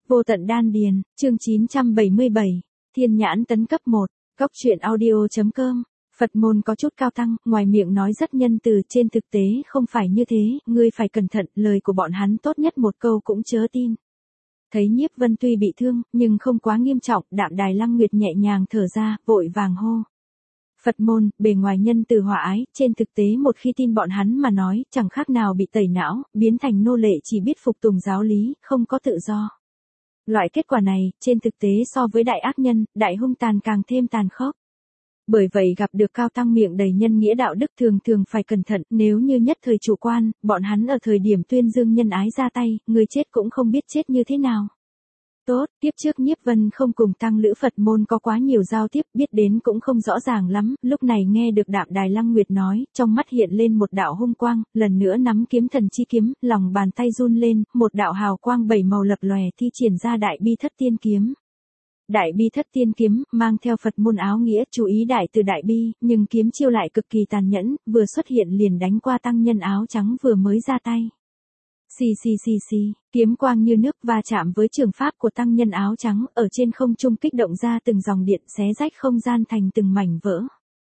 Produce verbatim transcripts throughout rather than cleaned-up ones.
Vô tận đan điền, chương chín trăm bảy mươi bảy, Thiên nhãn tấn cấp một, Góc truyện audio.com. Phật môn có chút cao tăng, ngoài miệng nói rất nhân từ, trên thực tế không phải như thế, ngươi phải cẩn thận, lời của bọn hắn tốt nhất một câu cũng chớ tin. Thấy Nhiếp Vân tuy bị thương, nhưng không quá nghiêm trọng, Đạm Đài Lăng Nguyệt nhẹ nhàng thở ra, vội vàng hô. Phật môn, bề ngoài nhân từ hòa ái, trên thực tế một khi tin bọn hắn mà nói, chẳng khác nào bị tẩy não, biến thành nô lệ chỉ biết phục tùng giáo lý, không có tự do. Loại kết quả này, trên thực tế so với đại ác nhân, đại hung tàn càng thêm tàn khốc. Bởi vậy gặp được cao tăng miệng đầy nhân nghĩa đạo đức thường thường phải cẩn thận, nếu như nhất thời chủ quan, bọn hắn ở thời điểm tuyên dương nhân ái ra tay, người chết cũng không biết chết như thế nào. Tốt, tiếp trước Nhiếp Vân không cùng tăng lữ Phật môn có quá nhiều giao tiếp, biết đến cũng không rõ ràng lắm, lúc này nghe được Đạm Đài Lăng Nguyệt nói, trong mắt hiện lên một đạo hung quang, lần nữa nắm kiếm thần chi kiếm, lòng bàn tay run lên, một đạo hào quang bảy màu lập lòe thi triển ra Đại Bi Thất Tiên kiếm. Đại Bi Thất Tiên kiếm, mang theo Phật môn áo nghĩa, chú ý đại từ đại bi, nhưng kiếm chiêu lại cực kỳ tàn nhẫn, vừa xuất hiện liền đánh qua tăng nhân áo trắng vừa mới ra tay. Xì xì xì xì, kiếm quang như nước va chạm với trường pháp của tăng nhân áo trắng, ở trên không trung kích động ra từng dòng điện xé rách không gian thành từng mảnh vỡ.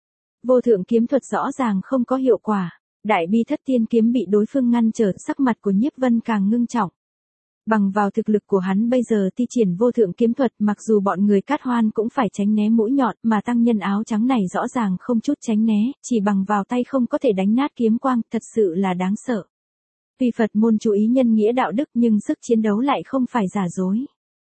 Vô thượng kiếm thuật rõ ràng không có hiệu quả, Đại Bi Thất Tiên kiếm bị đối phương ngăn trở, sắc mặt của Nhiếp Vân càng ngưng trọng. Bằng vào thực lực của hắn bây giờ thi triển vô thượng kiếm thuật, mặc dù bọn người Cát Hoan cũng phải tránh né mũi nhọn, mà tăng nhân áo trắng này rõ ràng không chút tránh né, chỉ bằng vào tay không có thể đánh nát kiếm quang, thật sự là đáng sợ. Tuy Phật môn chú ý nhân nghĩa đạo đức nhưng sức chiến đấu lại không phải giả dối.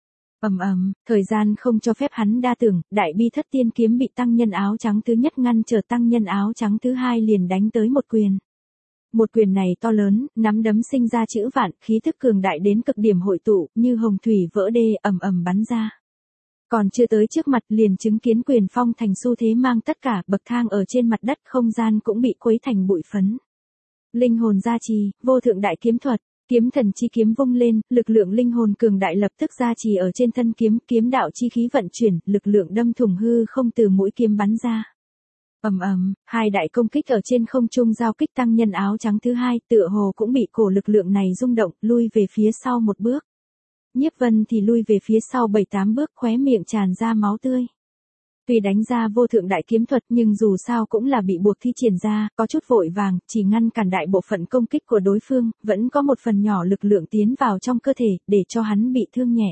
Ầm ầm, thời gian không cho phép hắn đa tưởng, Đại Bi Thất Tiên kiếm bị tăng nhân áo trắng thứ nhất ngăn trở, tăng nhân áo trắng thứ hai liền đánh tới một quyền. Một quyền này to lớn, nắm đấm sinh ra chữ vạn, khí thức cường đại đến cực điểm hội tụ, như hồng thủy vỡ đê, ầm ầm bắn ra. Còn chưa tới trước mặt liền chứng kiến quyền phong thành xu thế mang tất cả, bậc thang ở trên mặt đất, không gian cũng bị quấy thành bụi phấn. Linh hồn gia trì, vô thượng đại kiếm thuật, kiếm thần chi kiếm vung lên, lực lượng linh hồn cường đại lập tức gia trì ở trên thân kiếm, kiếm đạo chi khí vận chuyển, lực lượng đâm thủng hư không từ mũi kiếm bắn ra. Ầm ầm, hai đại công kích ở trên không trung giao kích, tăng nhân áo trắng thứ hai, tựa hồ cũng bị cổ lực lượng này rung động, lui về phía sau một bước. Nhiếp Vân thì lui về phía sau bảy tám bước, khóe miệng tràn ra máu tươi. Tuy đánh ra vô thượng đại kiếm thuật nhưng dù sao cũng là bị buộc thi triển ra, có chút vội vàng, chỉ ngăn cản đại bộ phận công kích của đối phương, vẫn có một phần nhỏ lực lượng tiến vào trong cơ thể, để cho hắn bị thương nhẹ.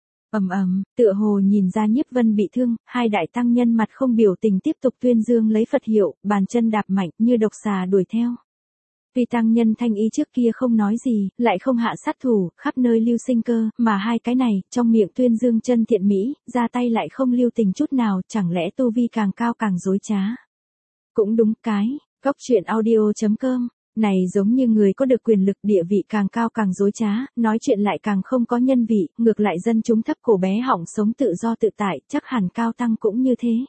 Ầm ầm, tựa hồ nhìn ra Nhiếp Vân bị thương, hai đại tăng nhân mặt không biểu tình tiếp tục tuyên dương lấy Phật hiệu, bàn chân đạp mạnh như độc xà đuổi theo. Tuy tăng nhân thanh ý trước kia không nói gì, lại không hạ sát thủ, khắp nơi lưu sinh cơ, mà hai cái này, trong miệng tuyên dương chân thiện mỹ, ra tay lại không lưu tình chút nào, chẳng lẽ tu vi càng cao càng dối trá. Cũng đúng cái, Góc truyện audio.com, này giống như người có được quyền lực, địa vị càng cao càng dối trá, nói chuyện lại càng không có nhân vị, ngược lại dân chúng thấp cổ bé họng sống tự do tự tại, chắc hẳn cao tăng cũng như thế.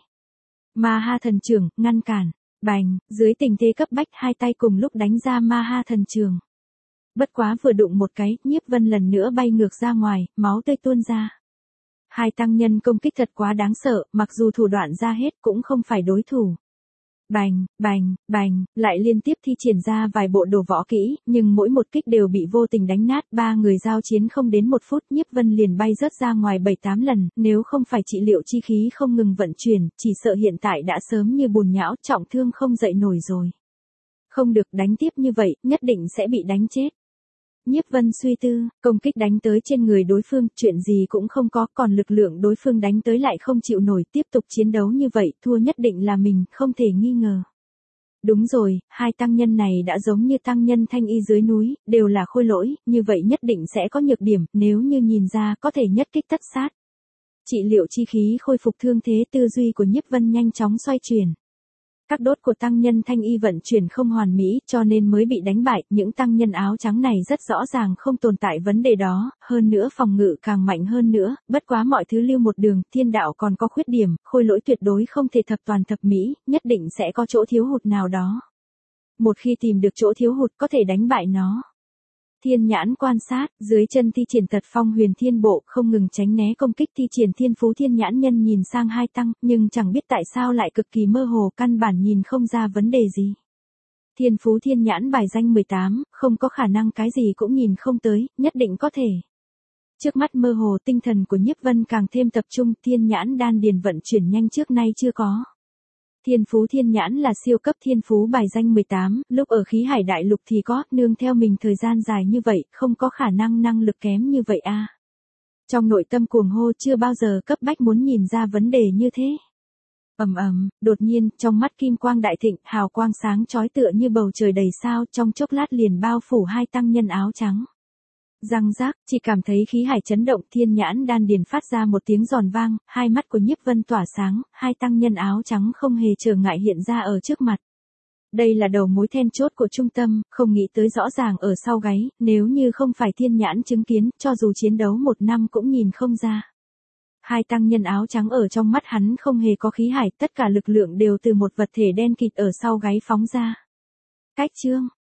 Ma Ha Thần Trường, ngăn cản. Bành, dưới tình thế cấp bách hai tay cùng lúc đánh ra Ma Ha Thần Trường. Bất quá vừa đụng một cái, Nhiếp Vân lần nữa bay ngược ra ngoài, máu tươi tuôn ra. Hai tăng nhân công kích thật quá đáng sợ, mặc dù thủ đoạn ra hết cũng không phải đối thủ. Bành, bành, bành, lại liên tiếp thi triển ra vài bộ đồ võ kỹ, nhưng mỗi một kích đều bị vô tình đánh nát, ba người giao chiến không đến một phút, Nhiếp Vân liền bay rớt ra ngoài bảy tám lần, nếu không phải trị liệu chi khí không ngừng vận chuyển, chỉ sợ hiện tại đã sớm như bùn nhão, trọng thương không dậy nổi rồi. Không được, đánh tiếp như vậy, nhất định sẽ bị đánh chết. Nhiếp Vân suy tư, công kích đánh tới trên người đối phương, chuyện gì cũng không có, còn lực lượng đối phương đánh tới lại không chịu nổi, tiếp tục chiến đấu như vậy, thua nhất định là mình, không thể nghi ngờ. Đúng rồi, hai tăng nhân này đã giống như tăng nhân thanh y dưới núi, đều là khôi lỗi, như vậy nhất định sẽ có nhược điểm, nếu như nhìn ra có thể nhất kích tất sát. Trị liệu chi khí khôi phục thương thế, tư duy của Nhiếp Vân nhanh chóng xoay chuyển. Các đốt của tăng nhân thanh y vận chuyển không hoàn mỹ, cho nên mới bị đánh bại, những tăng nhân áo trắng này rất rõ ràng không tồn tại vấn đề đó, hơn nữa phòng ngự càng mạnh hơn nữa, bất quá mọi thứ lưu một đường, thiên đạo còn có khuyết điểm, khôi lỗi tuyệt đối không thể thập toàn thập mỹ, nhất định sẽ có chỗ thiếu hụt nào đó. Một khi tìm được chỗ thiếu hụt có thể đánh bại nó. Thiên nhãn quan sát, dưới chân thi triển tật phong huyền thiên bộ, không ngừng tránh né công kích thi triển thiên phú thiên nhãn nhân nhìn sang hai tăng, nhưng chẳng biết tại sao lại cực kỳ mơ hồ, căn bản nhìn không ra vấn đề gì. Thiên phú thiên nhãn bài danh mười tám, không có khả năng cái gì cũng nhìn không tới, nhất định có thể. Trước mắt mơ hồ, tinh thần của Nhiếp Vân càng thêm tập trung, thiên nhãn đan điền vận chuyển nhanh trước nay chưa có. Thiên phú thiên nhãn là siêu cấp thiên phú bài danh mười tám, lúc ở khí hải đại lục thì có, nương theo mình thời gian dài như vậy, không có khả năng năng lực kém như vậy a. Trong nội tâm cuồng hô chưa bao giờ cấp bách muốn nhìn ra vấn đề như thế. Ầm ầm, đột nhiên, trong mắt kim quang đại thịnh, hào quang sáng chói tựa như bầu trời đầy sao, trong chốc lát liền bao phủ hai tăng nhân áo trắng. Răng rác, chỉ cảm thấy khí hải chấn động, thiên nhãn đan điền phát ra một tiếng giòn vang, hai mắt của Nhiếp Vân tỏa sáng, hai tăng nhân áo trắng không hề trở ngại hiện ra ở trước mặt. Đây là đầu mối then chốt của trung tâm, không nghĩ tới rõ ràng ở sau gáy, nếu như không phải thiên nhãn chứng kiến, cho dù chiến đấu một năm cũng nhìn không ra. Hai tăng nhân áo trắng ở trong mắt hắn không hề có khí hải, tất cả lực lượng đều từ một vật thể đen kịt ở sau gáy phóng ra. Cách chương